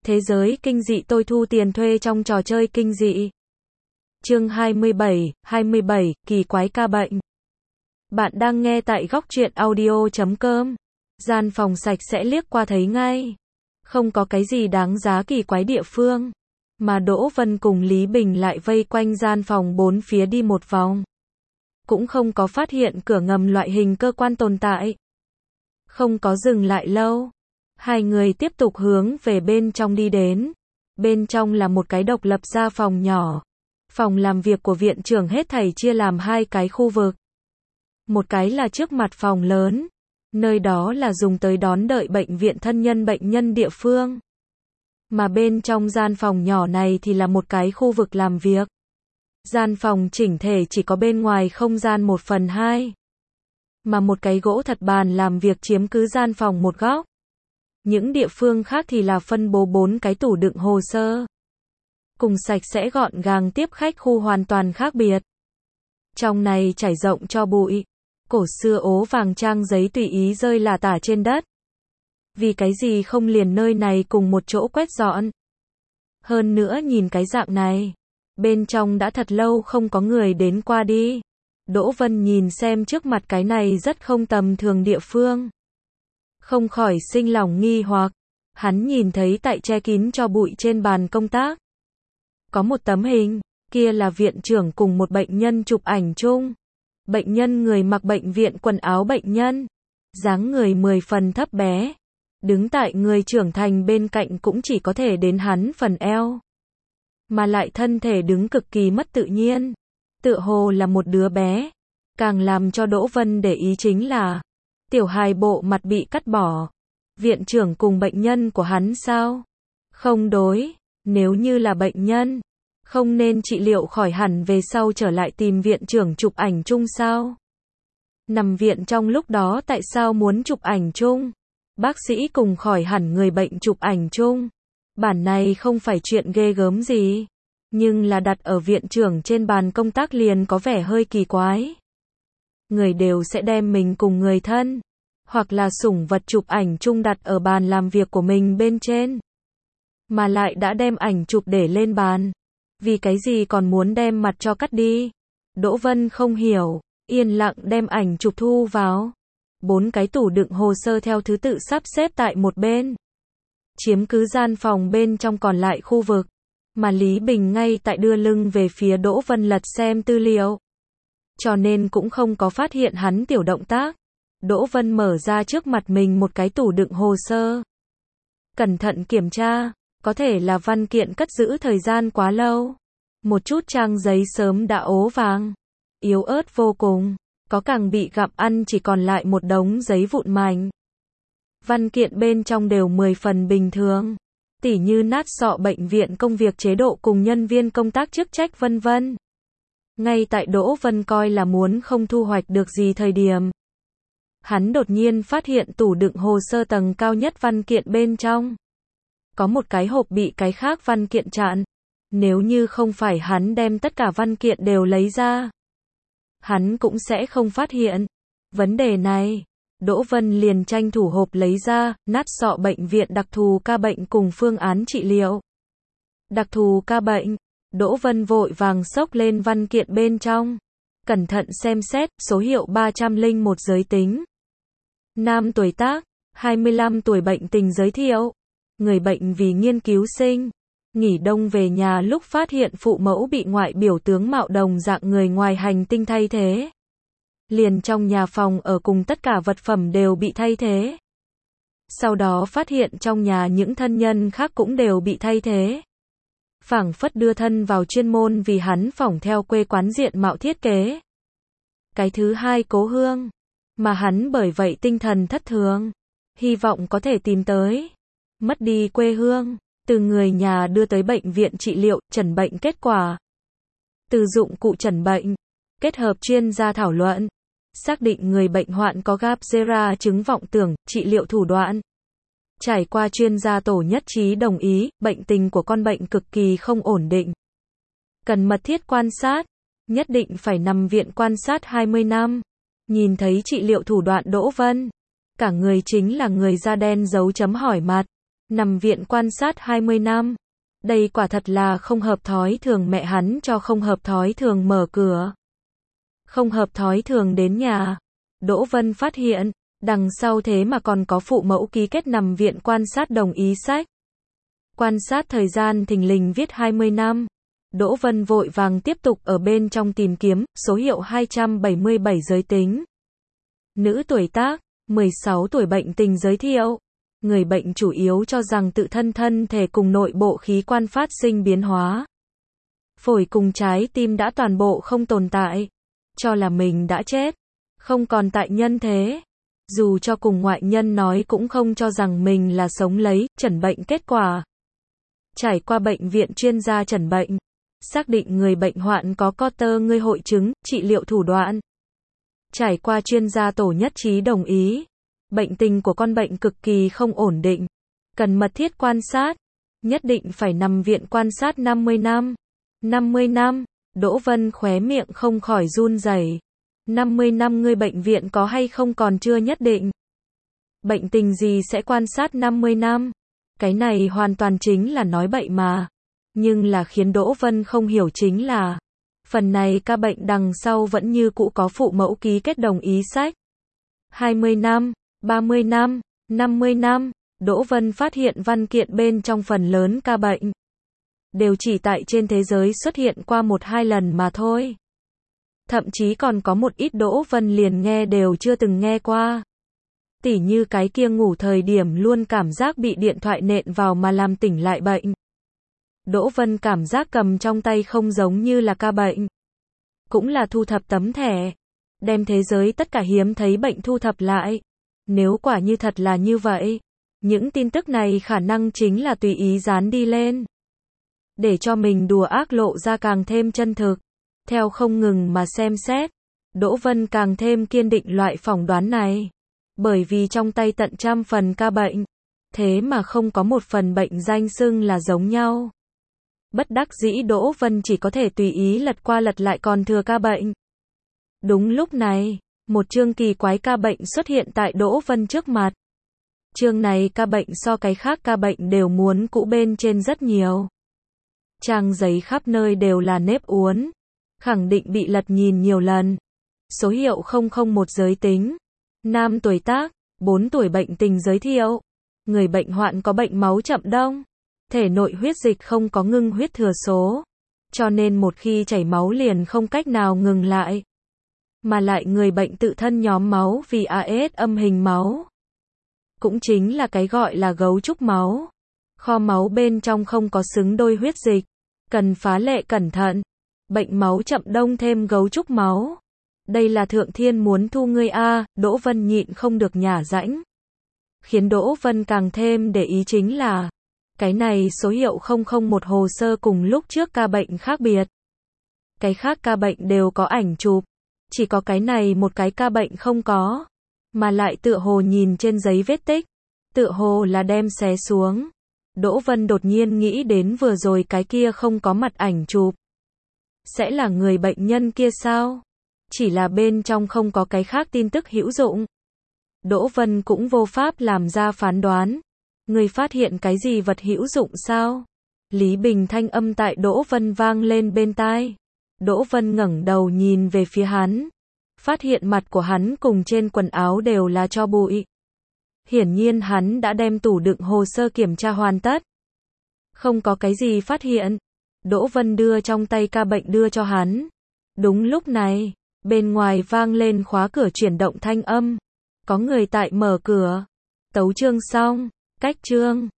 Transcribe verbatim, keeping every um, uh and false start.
Thế giới kinh dị tôi thu tiền thuê trong trò chơi kinh dị. Chương hai mươi bảy, hai mươi bảy, kỳ quái ca bệnh. Bạn đang nghe tại góc truyện audio chấm com. Gian phòng sạch sẽ liếc qua thấy ngay. Không có cái gì đáng giá kỳ quái địa phương. Mà Đỗ Vân cùng Lý Bình lại vây quanh gian phòng bốn phía đi một vòng. Cũng không có phát hiện cửa ngầm loại hình cơ quan tồn tại. Không có dừng lại lâu. Hai người tiếp tục hướng về bên trong đi đến. Bên trong là một cái độc lập ra phòng nhỏ. Phòng làm việc của viện trưởng hết thảy chia làm hai cái khu vực. Một cái là trước mặt phòng lớn. Nơi đó là dùng tới đón đợi bệnh viện thân nhân bệnh nhân địa phương. Mà bên trong gian phòng nhỏ này thì là một cái khu vực làm việc. Gian phòng chỉnh thể chỉ có bên ngoài không gian một phần hai. Mà một cái gỗ thật bàn làm việc chiếm cứ gian phòng một góc. Những địa phương khác thì là phân bố bốn cái tủ đựng hồ sơ. Cùng sạch sẽ gọn gàng tiếp khách khu hoàn toàn khác biệt. Trong này trải rộng cho bụi. Cổ xưa ố vàng trang giấy tùy ý rơi lả tả trên đất. Vì cái gì không liền nơi này cùng một chỗ quét dọn. Hơn nữa nhìn cái dạng này. Bên trong đã thật lâu không có người đến qua đi. Đỗ Vân nhìn xem trước mặt cái này rất không tầm thường địa phương. Không khỏi sinh lòng nghi hoặc. Hắn nhìn thấy tại che kín cho bụi trên bàn công tác. Có một tấm hình, kia là viện trưởng cùng một bệnh nhân chụp ảnh chung. Bệnh nhân người mặc bệnh viện quần áo bệnh nhân. Dáng người mười phần thấp bé. Đứng tại người trưởng thành bên cạnh cũng chỉ có thể đến hắn phần eo. Mà lại thân thể đứng cực kỳ mất tự nhiên. Tựa hồ là một đứa bé. Càng làm cho Đỗ Vân để ý chính là tiểu hài bộ mặt bị cắt bỏ. Viện trưởng cùng bệnh nhân của hắn sao? Không đối, nếu như là bệnh nhân, không nên trị liệu khỏi hẳn về sau trở lại tìm viện trưởng chụp ảnh chung sao? Nằm viện trong lúc đó tại sao muốn chụp ảnh chung? Bác sĩ cùng khỏi hẳn người bệnh chụp ảnh chung. Bản này không phải chuyện ghê gớm gì, nhưng là đặt ở viện trưởng trên bàn công tác liền có vẻ hơi kỳ quái. Người đều sẽ đem mình cùng người thân, hoặc là sủng vật chụp ảnh chung đặt ở bàn làm việc của mình bên trên. Mà lại đã đem ảnh chụp để lên bàn. Vì cái gì còn muốn đem mặt cho cắt đi? Đỗ Vân không hiểu, yên lặng đem ảnh chụp thu vào. Bốn cái tủ đựng hồ sơ theo thứ tự sắp xếp tại một bên. Chiếm cứ gian phòng bên trong còn lại khu vực. Mà Lý Bình ngay tại đưa lưng về phía Đỗ Vân lật xem tư liệu. Cho nên cũng không có phát hiện hắn tiểu động tác. Đỗ Vân mở ra trước mặt mình một cái tủ đựng hồ sơ. Cẩn thận kiểm tra, có thể là văn kiện cất giữ thời gian quá lâu. Một chút trang giấy sớm đã ố vàng, yếu ớt vô cùng, có càng bị gặm ăn chỉ còn lại một đống giấy vụn mảnh. Văn kiện bên trong đều mười phần bình thường, tỉ như nát sọ bệnh viện công việc chế độ cùng nhân viên công tác chức trách vân vân. Ngay tại Đỗ Vân coi là muốn không thu hoạch được gì thời điểm. Hắn đột nhiên phát hiện tủ đựng hồ sơ tầng cao nhất văn kiện bên trong. Có một cái hộp bị cái khác văn kiện chặn. Nếu như không phải hắn đem tất cả văn kiện đều lấy ra, hắn cũng sẽ không phát hiện. Vấn đề này, Đỗ Vân liền tranh thủ hộp lấy ra, nát sọ bệnh viện đặc thù ca bệnh cùng phương án trị liệu. Đặc thù ca bệnh, Đỗ Vân vội vàng xốc lên văn kiện bên trong. Cẩn thận xem xét, số hiệu ba trăm lẻ một giới tính. Nam tuổi tác, hai mươi lăm tuổi bệnh tình giới thiệu. Người bệnh vì nghiên cứu sinh. Nghỉ đông về nhà lúc phát hiện phụ mẫu bị ngoại biểu tướng mạo đồng dạng người ngoài hành tinh thay thế. Liền trong nhà phòng ở cùng tất cả vật phẩm đều bị thay thế. Sau đó phát hiện trong nhà những thân nhân khác cũng đều bị thay thế. Phảng phất đưa thân vào chuyên môn vì hắn phỏng theo quê quán diện mạo thiết kế. Cái thứ hai cố hương, mà hắn bởi vậy tinh thần thất thường, hy vọng có thể tìm tới. Mất đi quê hương, từ người nhà đưa tới bệnh viện trị liệu, chẩn bệnh kết quả. Từ dụng cụ chẩn bệnh, kết hợp chuyên gia thảo luận, xác định người bệnh hoạn có Gap-Zera chứng vọng tưởng, trị liệu thủ đoạn. Trải qua chuyên gia tổ nhất trí đồng ý, bệnh tình của con bệnh cực kỳ không ổn định. Cần mật thiết quan sát, nhất định phải nằm viện quan sát hai mươi năm. Nhìn thấy trị liệu thủ đoạn Đỗ Vân, cả người chính là người da đen dấu chấm hỏi mặt. Nằm viện quan sát hai mươi năm. Đây quả thật là không hợp thói thường, mẹ hắn cho không hợp thói thường mở cửa. Không hợp thói thường đến nhà. Đỗ Vân phát hiện, đằng sau thế mà còn có phụ mẫu ký kết nằm viện quan sát đồng ý sách. Quan sát thời gian thình lình viết hai mươi năm. Đỗ Vân vội vàng tiếp tục ở bên trong tìm kiếm, số hiệu hai trăm bảy mươi bảy giới tính. Nữ tuổi tác, mười sáu tuổi, bệnh tình giới thiệu. Người bệnh chủ yếu cho rằng tự thân thân thể cùng nội bộ khí quan phát sinh biến hóa. Phổi cùng trái tim đã toàn bộ không tồn tại. Cho là mình đã chết. Không còn tại nhân thế. Dù cho cùng ngoại nhân nói cũng không cho rằng mình là sống lấy, chẩn bệnh kết quả. Trải qua bệnh viện chuyên gia chẩn bệnh. Xác định người bệnh hoạn có Cotter ngươi hội chứng, trị liệu thủ đoạn. Trải qua chuyên gia tổ nhất trí đồng ý. Bệnh tình của con bệnh cực kỳ không ổn định. Cần mật thiết quan sát. Nhất định phải nằm viện quan sát năm mươi năm. năm mươi năm. Đỗ Vân khóe miệng không khỏi run rẩy. năm mươi năm ngươi bệnh viện có hay không còn chưa nhất định. Bệnh tình gì sẽ quan sát năm mươi năm? Cái này hoàn toàn chính là nói bậy mà. Nhưng là khiến Đỗ Vân không hiểu chính là phần này ca bệnh đằng sau vẫn như cũ có phụ mẫu ký kết đồng ý sách. hai mươi năm, ba mươi năm, năm mươi năm, Đỗ Vân phát hiện văn kiện bên trong phần lớn ca bệnh đều chỉ tại trên thế giới xuất hiện qua một hai lần mà thôi. Thậm chí còn có một ít Đỗ Vân liền nghe đều chưa từng nghe qua. Tỉ như cái kia ngủ thời điểm luôn cảm giác bị điện thoại nện vào mà làm tỉnh lại bệnh. Đỗ Vân cảm giác cầm trong tay không giống như là ca bệnh. Cũng là thu thập tấm thẻ. Đem thế giới tất cả hiếm thấy bệnh thu thập lại. Nếu quả như thật là như vậy, những tin tức này khả năng chính là tùy ý dán đi lên. Để cho mình đùa ác lộ ra càng thêm chân thực. Theo không ngừng mà xem xét, Đỗ Vân càng thêm kiên định loại phỏng đoán này. Bởi vì trong tay tận trăm phần ca bệnh, thế mà không có một phần bệnh danh xưng là giống nhau. Bất đắc dĩ Đỗ Vân chỉ có thể tùy ý lật qua lật lại còn thừa ca bệnh. Đúng lúc này, một chương kỳ quái ca bệnh xuất hiện tại Đỗ Vân trước mặt. Chương này ca bệnh so cái khác ca bệnh đều muốn cũ bên trên rất nhiều. Trang giấy khắp nơi đều là nếp uốn. Khẳng định bị lật nhìn nhiều lần. Số hiệu không không một giới tính. Nam tuổi tác, bốn tuổi, bệnh tình giới thiệu. Người bệnh hoạn có bệnh máu chậm đông. Thể nội huyết dịch không có ngưng huyết thừa số. Cho nên một khi chảy máu liền không cách nào ngừng lại. Mà lại người bệnh tự thân nhóm máu vì a ét âm hình máu. Cũng chính là cái gọi là gấu trúc máu. Kho máu bên trong không có xứng đôi huyết dịch. Cần phá lệ cẩn thận. Bệnh máu chậm đông thêm gấu trúc máu. Đây là thượng thiên muốn thu ngươi a, Đỗ Vân nhịn không được nhả rãnh. Khiến Đỗ Vân càng thêm để ý chính là cái này số hiệu không không một hồ sơ cùng lúc trước ca bệnh khác biệt. Cái khác ca bệnh đều có ảnh chụp. Chỉ có cái này một cái ca bệnh không có. Mà lại tựa hồ nhìn trên giấy vết tích. Tựa hồ là đem xé xuống. Đỗ Vân đột nhiên nghĩ đến vừa rồi cái kia không có mặt ảnh chụp. Sẽ là người bệnh nhân kia sao? Chỉ là bên trong không có cái khác tin tức hữu dụng. Đỗ Vân cũng vô pháp làm ra phán đoán. Người phát hiện cái gì vật hữu dụng sao? Lý Bình thanh âm tại Đỗ Vân vang lên bên tai. Đỗ Vân ngẩng đầu nhìn về phía hắn. Phát hiện mặt của hắn cùng trên quần áo đều là tro bụi. Hiển nhiên hắn đã đem tủ đựng hồ sơ kiểm tra hoàn tất. Không có cái gì phát hiện. Đỗ Vân đưa trong tay ca bệnh đưa cho hắn. Đúng lúc này, bên ngoài vang lên khóa cửa chuyển động thanh âm. Có người tại mở cửa. Tấu chương xong. Cách chương.